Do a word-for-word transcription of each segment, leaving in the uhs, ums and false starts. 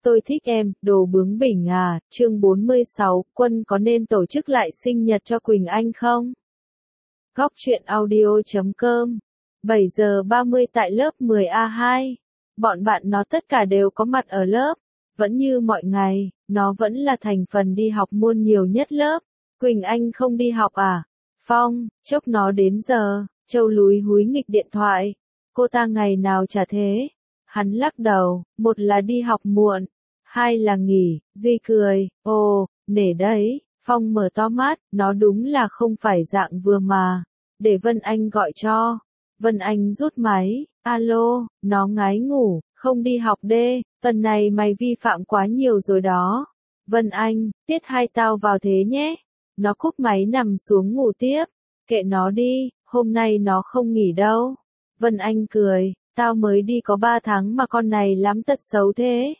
Tôi thích em, đồ bướng bỉnh à, chương bốn mươi sáu, Quân có nên tổ chức lại sinh nhật cho Quỳnh Anh không? Góc truyện audio chấm com bảy giờ ba mươi tại lớp mười A hai. Bọn bạn nó tất cả đều có mặt ở lớp. Vẫn như mọi ngày, nó vẫn là thành phần đi học môn nhiều nhất lớp. Quỳnh Anh không đi học à? Phong, chốc nó đến giờ, Châu lúi húi nghịch điện thoại. Cô ta ngày nào chả thế. Hắn lắc đầu, một là đi học muộn, hai là nghỉ. Duy cười, ồ, nể đấy. Phong mở to mắt, nó đúng là không phải dạng vừa mà. Để Vân Anh gọi cho. Vân Anh rút máy, alo, nó ngái ngủ, không đi học đê, tuần này mày vi phạm quá nhiều rồi đó. Vân Anh, tiết hai tao vào thế nhé. Nó cúp máy nằm xuống ngủ tiếp, kệ nó đi, hôm nay nó không nghỉ đâu. Vân Anh cười, tao mới đi có ba tháng mà con này lắm tật xấu thế.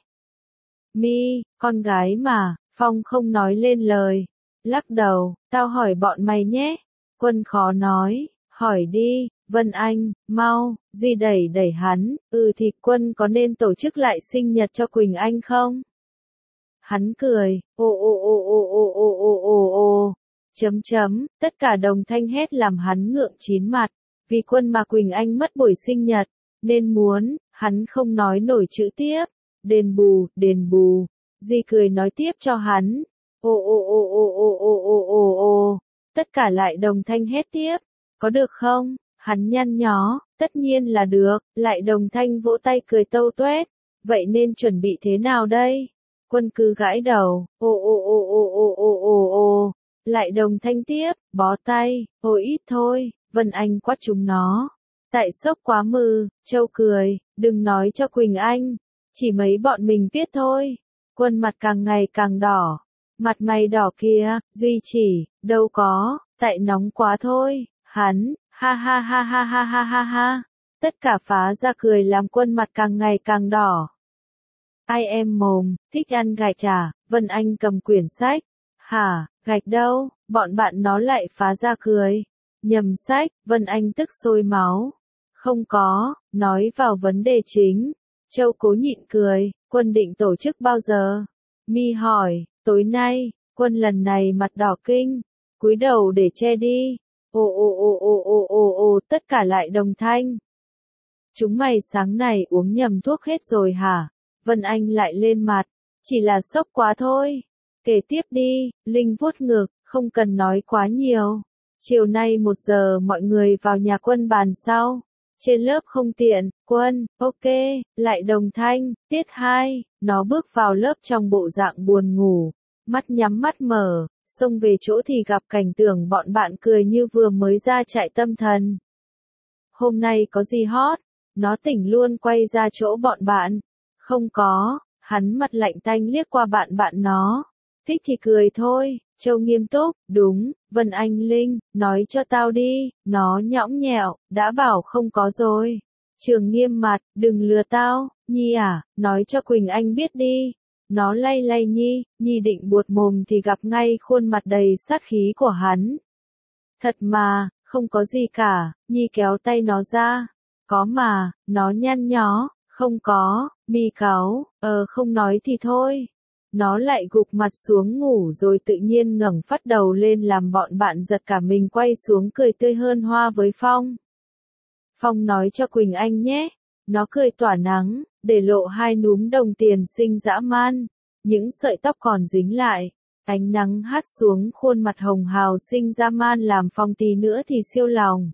Mi, con gái mà, Phong không nói lên lời, lắc đầu, tao hỏi bọn mày nhé. Quân khó nói, hỏi đi. Vân Anh, mau. Duy đẩy đẩy hắn, ừ thì Quân có nên tổ chức lại sinh nhật cho Quỳnh Anh không? Hắn cười, ô ô ô ô ô ô ô ô ô, chấm chấm, tất cả đồng thanh hét làm hắn ngượng chín mặt, vì Quân mà Quỳnh Anh mất buổi sinh nhật, nên muốn, hắn không nói nổi chữ tiếp, đền bù, đền bù. Duy cười nói tiếp cho hắn, ô ô ô ô ô ô ô ô ô, tất cả lại đồng thanh hét tiếp, có được không? Hắn nhăn nhó, tất nhiên là được, lại đồng thanh vỗ tay cười tâu tuét. Vậy nên chuẩn bị thế nào đây? Quân cứ gãi đầu, ô ô ô ô ô ô ô ô, lại đồng thanh tiếp, bó tay, ô ít thôi. Vân Anh quát chúng nó. Tại sốc quá mừ, Châu cười, đừng nói cho Quỳnh Anh, chỉ mấy bọn mình biết thôi. Quân mặt càng ngày càng đỏ, mặt mày đỏ kia, Duy chỉ, đâu có, tại nóng quá thôi. Hắn, ha ha ha ha ha ha ha ha. Tất cả phá ra cười làm Quân mặt càng ngày càng đỏ. Ai em mồm, thích ăn gạch à? Vân Anh cầm quyển sách. Hả, gạch đâu? Bọn bạn nó lại phá ra cười. Nhầm sách, Vân Anh tức sôi máu. Không có, nói vào vấn đề chính. Châu cố nhịn cười, Quân định tổ chức bao giờ? Mi hỏi, tối nay. Quân lần này mặt đỏ kinh, cúi đầu để che đi. Ồ ồ ồ ồ ồ ồ ồ, tất cả lại đồng thanh. Chúng mày sáng này uống nhầm thuốc hết rồi hả? Vân Anh lại lên mặt, chỉ là sốc quá thôi. Kể tiếp đi, Linh vuốt ngực, không cần nói quá nhiều. Chiều nay một giờ mọi người vào nhà Quân bàn sau. Trên lớp không tiện, Quân, ok, lại đồng thanh, tiết hai, nó bước vào lớp trong bộ dạng buồn ngủ, mắt nhắm mắt mở. Xông về chỗ thì gặp cảnh tượng bọn bạn cười như vừa mới ra trại tâm thần. Hôm nay có gì hot? Nó tỉnh luôn quay ra chỗ bọn bạn. Không có, hắn mặt lạnh tanh liếc qua bạn bạn nó. Thích thì cười thôi. Châu nghiêm túc, đúng, Vân Anh Linh, nói cho tao đi. Nó nhõng nhẽo, đã bảo không có rồi. Trường nghiêm mặt, đừng lừa tao, Nhi à, nói cho Quỳnh Anh biết đi. Nó lay lay Nhi, Nhi định buột mồm thì gặp ngay khuôn mặt đầy sát khí của hắn. Thật mà, không có gì cả. Nhi kéo tay nó ra. Có mà, nó nhăn nhó, không có. Mi cáu, ờ không nói thì thôi. Nó lại gục mặt xuống ngủ rồi tự nhiên ngẩng phát đầu lên làm bọn bạn giật cả mình quay xuống cười tươi hơn hoa với Phong. Phong nói cho Quỳnh Anh nhé. Nó cười tỏa nắng, để lộ hai núm đồng tiền xinh dã man. Những sợi tóc còn dính lại. Ánh nắng hắt xuống khuôn mặt hồng hào xinh dã man làm Phong tí nữa thì siêu lòng.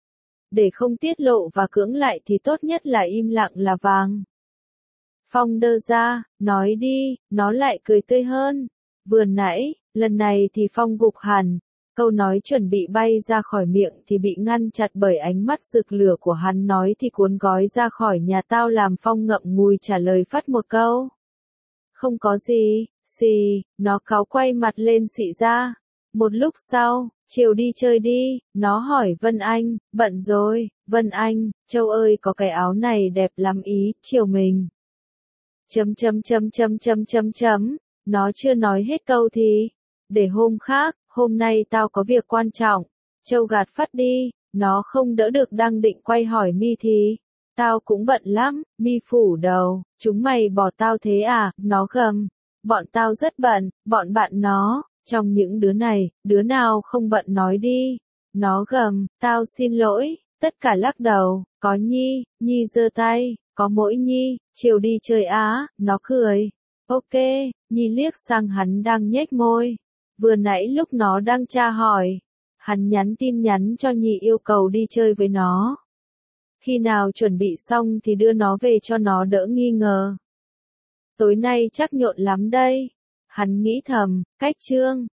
Để không tiết lộ và cưỡng lại thì tốt nhất là im lặng là vàng. Phong đơ ra, nói đi, nó lại cười tươi hơn. Vừa nãy, lần này thì Phong gục hẳn. Câu nói chuẩn bị bay ra khỏi miệng thì bị ngăn chặt bởi ánh mắt rực lửa của hắn nói thì cuốn gói ra khỏi nhà tao làm Phong ngậm ngùi trả lời phắt một câu. Không có gì, xì, nó cáu quay mặt lên xị ra. Một lúc sau, chiều đi chơi đi, nó hỏi Vân Anh, bận rồi, Vân Anh, Châu ơi có cái áo này đẹp lắm ý, chiều mình. Chấm chấm chấm chấm chấm chấm chấm, nó chưa nói hết câu thì, để hôm khác, hôm nay tao có việc quan trọng. Châu gạt phắt đi, nó không đỡ được đang định quay hỏi Mi thì, Tao cũng bận lắm, Mi phủ đầu, chúng mày bỏ tao thế à, nó gầm. Bọn tao rất bận, bọn bạn nó, trong những đứa này, đứa nào không bận nói đi. Nó gầm, tao xin lỗi, tất cả lắc đầu, có Nhi, Nhi giơ tay, có mỗi Nhi, chiều đi chơi á, nó cười. Ok, Nhi liếc sang hắn đang nhếch môi. Vừa nãy lúc nó đang tra hỏi, hắn nhắn tin nhắn cho Nhi yêu cầu đi chơi với nó. Khi nào chuẩn bị xong thì đưa nó về cho nó đỡ nghi ngờ. Tối nay chắc nhộn lắm đây. Hắn nghĩ thầm, cách chương.